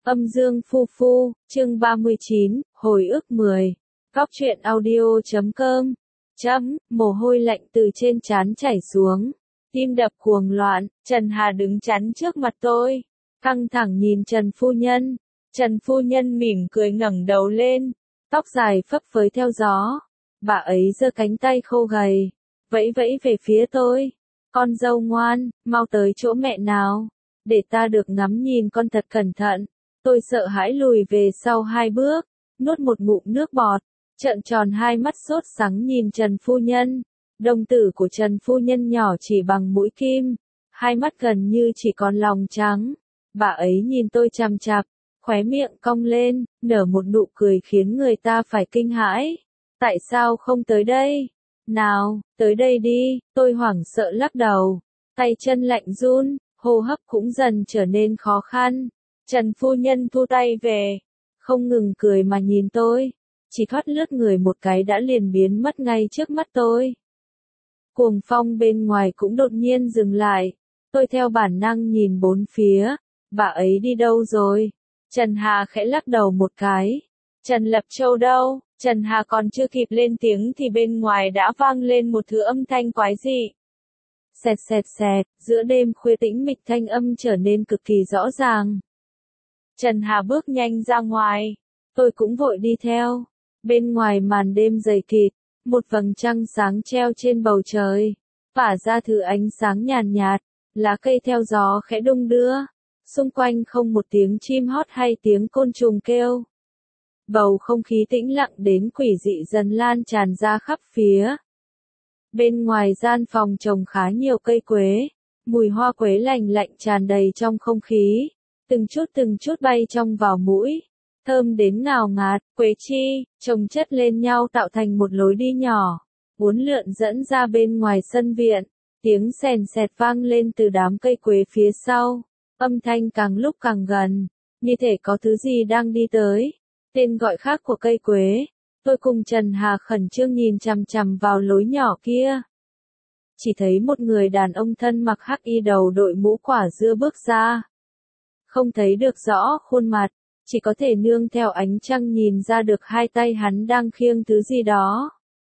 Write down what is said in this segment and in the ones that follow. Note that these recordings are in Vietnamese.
Âm dương phu phu, chương 39, hồi ức 10. Góc truyện audio.com. Mồ hôi lạnh từ trên trán chảy xuống. Tim đập cuồng loạn, Trần Hà đứng chắn trước mặt tôi. Căng thẳng nhìn Trần phu nhân. Trần phu nhân mỉm cười ngẩng đầu lên. Tóc dài phấp phới theo gió. Bà ấy giơ cánh tay khô gầy. Vẫy vẫy về phía tôi. Con dâu ngoan, mau tới chỗ mẹ nào. Để ta được ngắm nhìn con thật cẩn thận. Tôi sợ hãi lùi về sau 2 bước, nuốt một ngụm nước bọt, trợn tròn hai mắt sốt sắng nhìn Trần phu nhân. Đồng tử của Trần phu nhân nhỏ chỉ bằng mũi kim, hai mắt gần như chỉ còn lòng trắng. Bà ấy nhìn tôi chằm chằm, khóe miệng cong lên, nở một nụ cười khiến người ta phải kinh hãi. Tại sao không tới đây? Nào, tới đây đi, tôi hoảng sợ lắc đầu, tay chân lạnh run, hô hấp cũng dần trở nên khó khăn. Trần phu nhân thu tay về, không ngừng cười mà nhìn tôi, chỉ thoát lướt người một cái đã liền biến mất ngay trước mắt tôi. Cuồng phong bên ngoài cũng đột nhiên dừng lại, tôi theo bản năng nhìn bốn phía, bà ấy đi đâu rồi? Trần Hà khẽ lắc đầu một cái. Trần Lập Châu đâu? Trần Hà còn chưa kịp lên tiếng thì bên ngoài đã vang lên một thứ âm thanh quái dị. Xẹt xẹt xẹt, giữa đêm khuya tĩnh mịch thanh âm trở nên cực kỳ rõ ràng. Trần Hà bước nhanh ra ngoài, tôi cũng vội đi theo. Bên ngoài màn đêm dày kịt, một vầng trăng sáng treo trên bầu trời, phả ra thứ ánh sáng nhàn nhạt, lá cây theo gió khẽ đung đưa, xung quanh không một tiếng chim hót hay tiếng côn trùng kêu. Bầu không khí tĩnh lặng đến quỷ dị dần lan tràn ra khắp phía. Bên ngoài gian phòng trồng khá nhiều cây quế, mùi hoa quế lành lạnh tràn đầy trong không khí. Từng chút bay trong vào mũi, thơm đến ngào ngạt. Quế chi, chồng chất lên nhau tạo thành một lối đi nhỏ, uốn lượn dẫn ra bên ngoài sân viện. Tiếng sèn sẹt vang lên từ đám cây quế phía sau, âm thanh càng lúc càng gần, như thể có thứ gì đang đi tới. Tên gọi khác của cây quế. Tôi cùng Trần Hà khẩn trương nhìn chằm chằm vào lối nhỏ kia. Chỉ thấy một người đàn ông thân mặc hắc y đầu đội mũ quả dưa bước ra. Không thấy được rõ khuôn mặt, chỉ có thể nương theo ánh trăng nhìn ra được hai tay hắn đang khiêng thứ gì đó.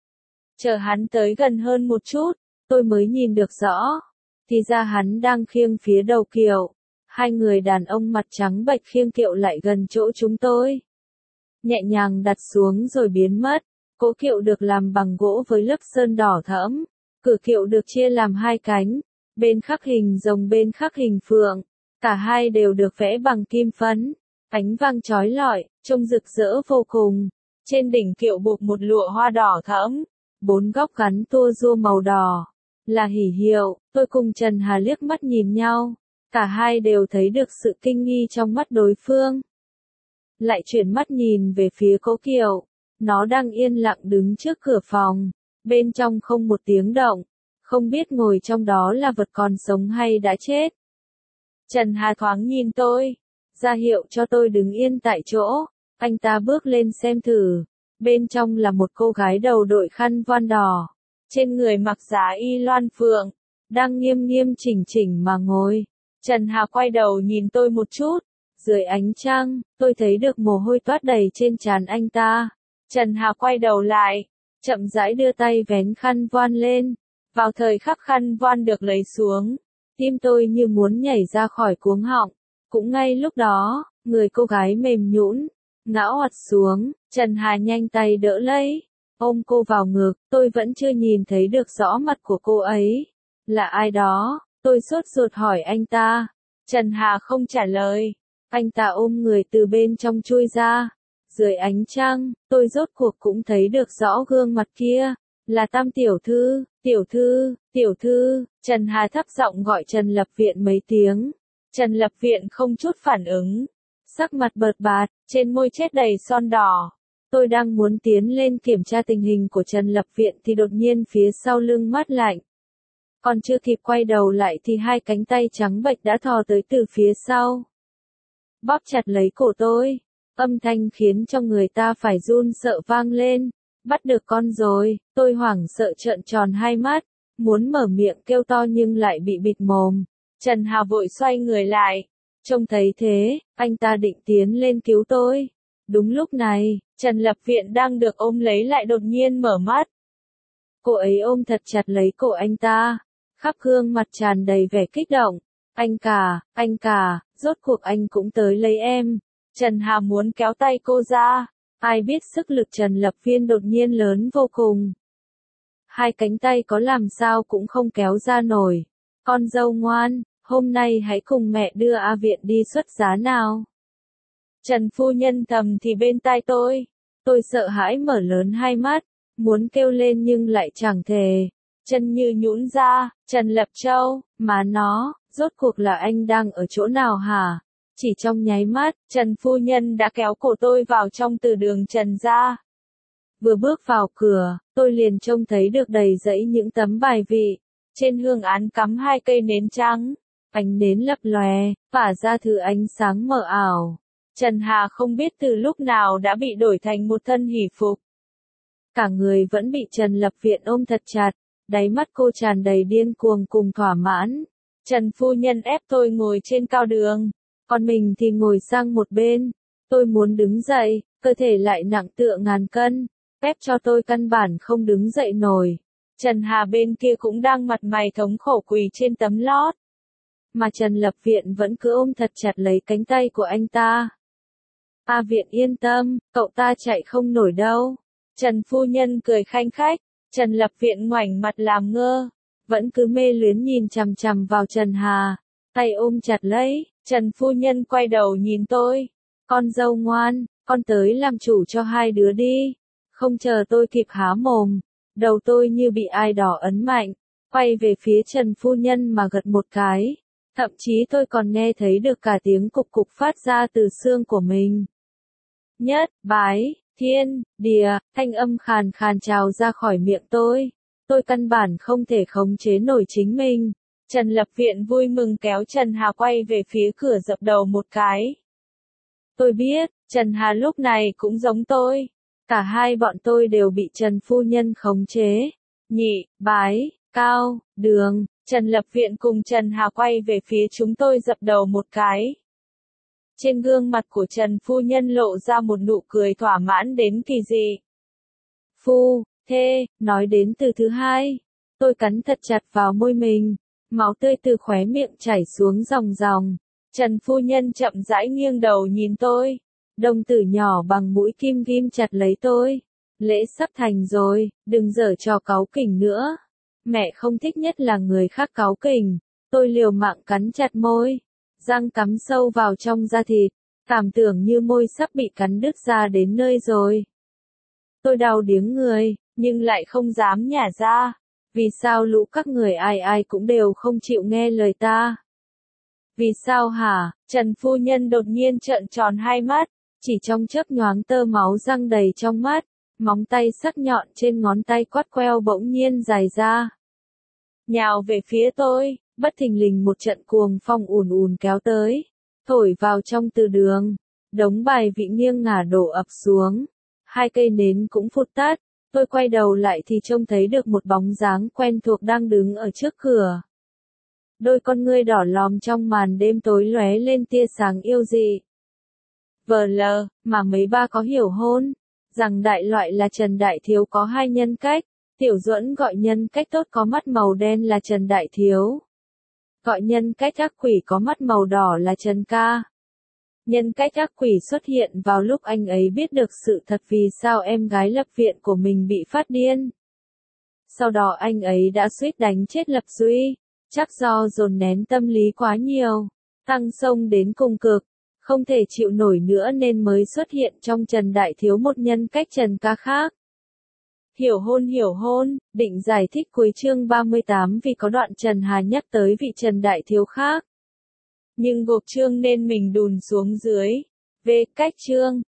Chờ hắn tới gần hơn một chút, tôi mới nhìn được rõ. Thì ra hắn đang khiêng phía đầu kiệu. Hai người đàn ông mặt trắng bệch khiêng kiệu lại gần chỗ chúng tôi. Nhẹ nhàng đặt xuống rồi biến mất. Cỗ kiệu được làm bằng gỗ với lớp sơn đỏ thẫm. Cửa kiệu được chia làm hai cánh, bên khắc hình rồng bên khắc hình phượng. Cả hai đều được vẽ bằng kim phấn, ánh vàng chói lọi, trông rực rỡ vô cùng. Trên đỉnh kiệu buộc một lụa hoa đỏ thẫm, 4 góc gắn tua rua màu đỏ, là hỷ hiệu. Tôi cùng Trần Hà liếc mắt nhìn nhau, cả hai đều thấy được sự kinh nghi trong mắt đối phương. Lại chuyển mắt nhìn về phía cỗ kiệu, nó đang yên lặng đứng trước cửa phòng, bên trong không một tiếng động, không biết ngồi trong đó là vật còn sống hay đã chết. Trần Hà thoáng nhìn tôi, ra hiệu cho tôi đứng yên tại chỗ. Anh ta bước lên xem thử. Bên trong là một cô gái đầu đội khăn voan đỏ, trên người mặc giá y loan phượng, đang nghiêm nghiêm chỉnh chỉnh mà ngồi. Trần Hà quay đầu nhìn tôi một chút. Dưới ánh trăng, tôi thấy được mồ hôi toát đầy trên trán anh ta. Trần Hà quay đầu lại, chậm rãi đưa tay vén khăn voan lên. Vào thời khắc khăn voan được lấy xuống, tim tôi như muốn nhảy ra khỏi cuống họng. Cũng ngay lúc đó, người cô gái mềm nhũn, ngã oặt xuống. Trần Hà nhanh tay đỡ lấy, ôm cô vào ngực. Tôi vẫn chưa nhìn thấy được rõ mặt của cô ấy. Là ai đó? Tôi sốt ruột hỏi anh ta. Trần Hà không trả lời. Anh ta ôm người từ bên trong chui ra. Dưới ánh trăng, tôi rốt cuộc cũng thấy được rõ gương mặt kia. Là Tam tiểu thư, tiểu thư, tiểu thư. Trần Hà thấp giọng gọi Trần Lập Viện mấy tiếng. Trần Lập Viện không chút phản ứng. Sắc mặt bợt bạt, trên môi chết đầy son đỏ. Tôi đang muốn tiến lên kiểm tra tình hình của Trần Lập Viện thì đột nhiên phía sau lưng mát lạnh. Còn chưa kịp quay đầu lại thì hai cánh tay trắng bệch đã thò tới từ phía sau. Bóp chặt lấy cổ tôi. Âm thanh khiến cho người ta phải run sợ vang lên. Bắt được con rồi. Tôi hoảng sợ trợn tròn hai mắt, muốn mở miệng kêu to nhưng lại bị bịt mồm. Trần Hà vội xoay người lại, Trông thấy thế, anh ta định tiến lên cứu tôi. Đúng lúc này, Trần Lập Viện đang được ôm lấy lại đột nhiên mở mắt. Cô ấy ôm thật chặt lấy cổ anh ta, khắp gương mặt tràn đầy vẻ kích động. Anh cả, rốt cuộc anh cũng tới lấy em. Trần Hà muốn kéo tay cô ra, ai biết sức lực Trần Lập Viên đột nhiên lớn vô cùng. Hai cánh tay có làm sao cũng không kéo ra nổi. Con dâu ngoan, hôm nay hãy cùng mẹ đưa A Viện đi xuất giá nào. Trần phu nhân thầm thì bên tai tôi sợ hãi mở lớn hai mắt, muốn kêu lên nhưng lại chẳng thể. Chân như nhũn ra, Trần Lập Châu, má nó, rốt cuộc là anh đang ở chỗ nào hả? Chỉ trong nháy mắt, Trần phu nhân đã kéo cổ tôi vào trong từ đường Trần gia. Vừa bước vào cửa, tôi liền trông thấy được đầy dãy những tấm bài vị. Trên hương án cắm hai cây nến trắng, ánh nến lập lòe, tỏa ra thứ ánh sáng mờ ảo. Trần Hà không biết từ lúc nào đã bị đổi thành một thân hỷ phục. Cả người vẫn bị Trần Lập Viện ôm thật chặt, đáy mắt cô tràn đầy điên cuồng cùng thỏa mãn. Trần phu nhân ép tôi ngồi trên cao đường, còn mình thì ngồi sang một bên. Tôi muốn đứng dậy, cơ thể lại nặng tựa ngàn cân, ép cho tôi căn bản không đứng dậy nổi. Trần Hà bên kia cũng đang mặt mày thống khổ quỳ trên tấm lót. Mà Trần Lập Viện vẫn cứ ôm thật chặt lấy cánh tay của anh ta. A Viện yên tâm, cậu ta chạy không nổi đâu. Trần phu nhân cười khanh khách, Trần Lập Viện ngoảnh mặt làm ngơ, vẫn cứ mê luyến nhìn chằm chằm vào Trần Hà, tay ôm chặt lấy. Trần phu nhân quay đầu nhìn tôi, con dâu ngoan, con tới làm chủ cho hai đứa đi. Không chờ tôi kịp há mồm, đầu tôi như bị ai đó ấn mạnh, quay về phía Trần phu nhân mà gật một cái. Thậm chí tôi còn nghe thấy được cả tiếng cục cục phát ra từ xương của mình. Nhất, bái, thiên, địa, thanh âm khàn khàn trào ra khỏi miệng tôi. Tôi căn bản không thể khống chế nổi chính mình. Trần Lập Viện vui mừng kéo Trần Hà quay về phía cửa dập đầu một cái. Tôi biết, Trần Hà lúc này cũng giống tôi. Cả hai bọn tôi đều bị Trần phu nhân khống chế. Nhị, bái, cao, đường, Trần Lập Viện cùng Trần Hà quay về phía chúng tôi dập đầu một cái. Trên gương mặt của Trần phu nhân lộ ra một nụ cười thỏa mãn đến kỳ dị. Phu, thê, nói đến từ thứ hai. Tôi cắn thật chặt vào môi mình, máu tươi từ khóe miệng chảy xuống ròng ròng. Trần phu nhân chậm rãi nghiêng đầu nhìn tôi. Đồng tử nhỏ bằng mũi kim ghim chặt lấy tôi. Lễ sắp thành rồi, đừng giở trò cáu kỉnh nữa. Mẹ không thích nhất là người khác cáu kỉnh. Tôi liều mạng cắn chặt môi, răng cắm sâu vào trong da thịt, cảm tưởng như môi sắp bị cắn đứt ra đến nơi rồi. Tôi đau điếng người, nhưng lại không dám nhả ra. Vì sao lũ các người ai ai cũng đều không chịu nghe lời ta? Vì sao hả? Trần phu nhân đột nhiên trợn tròn hai mắt, chỉ trong chớp nhoáng tơ máu răng đầy trong mắt, móng tay sắc nhọn trên ngón tay quắt queo bỗng nhiên dài ra. Nhào về phía tôi, bất thình lình một trận cuồng phong ùn ùn kéo tới, thổi vào trong từ đường, đống bài vị nghiêng ngả đổ ập xuống, hai cây nến cũng phụt tắt. Tôi quay đầu lại thì trông thấy được một bóng dáng quen thuộc đang đứng ở trước cửa. Đôi con ngươi đỏ lòm trong màn đêm tối lóe lên tia sáng yêu dị. VL, mà mấy ba có hiểu hôn, rằng đại loại là Trần Đại Thiếu có hai nhân cách, Tiểu Duẫn gọi nhân cách tốt có mắt màu đen là Trần Đại Thiếu. Gọi nhân cách ác quỷ có mắt màu đỏ là Trần Ca. Nhân cách ác quỷ xuất hiện vào lúc anh ấy biết được sự thật vì sao em gái Lập Viện của mình bị phát điên. Sau đó anh ấy đã suýt đánh chết Lập Duy, chắc do dồn nén tâm lý quá nhiều, tăng xông đến cùng cực, không thể chịu nổi nữa nên mới xuất hiện trong Trần Đại Thiếu một nhân cách Trần Ca khác. Hiểu hôn, định giải thích cuối chương 38 vì có đoạn Trần Hà nhắc tới vị Trần Đại Thiếu khác. Nhưng gộp chương nên mình đùn xuống dưới. Về cách chương.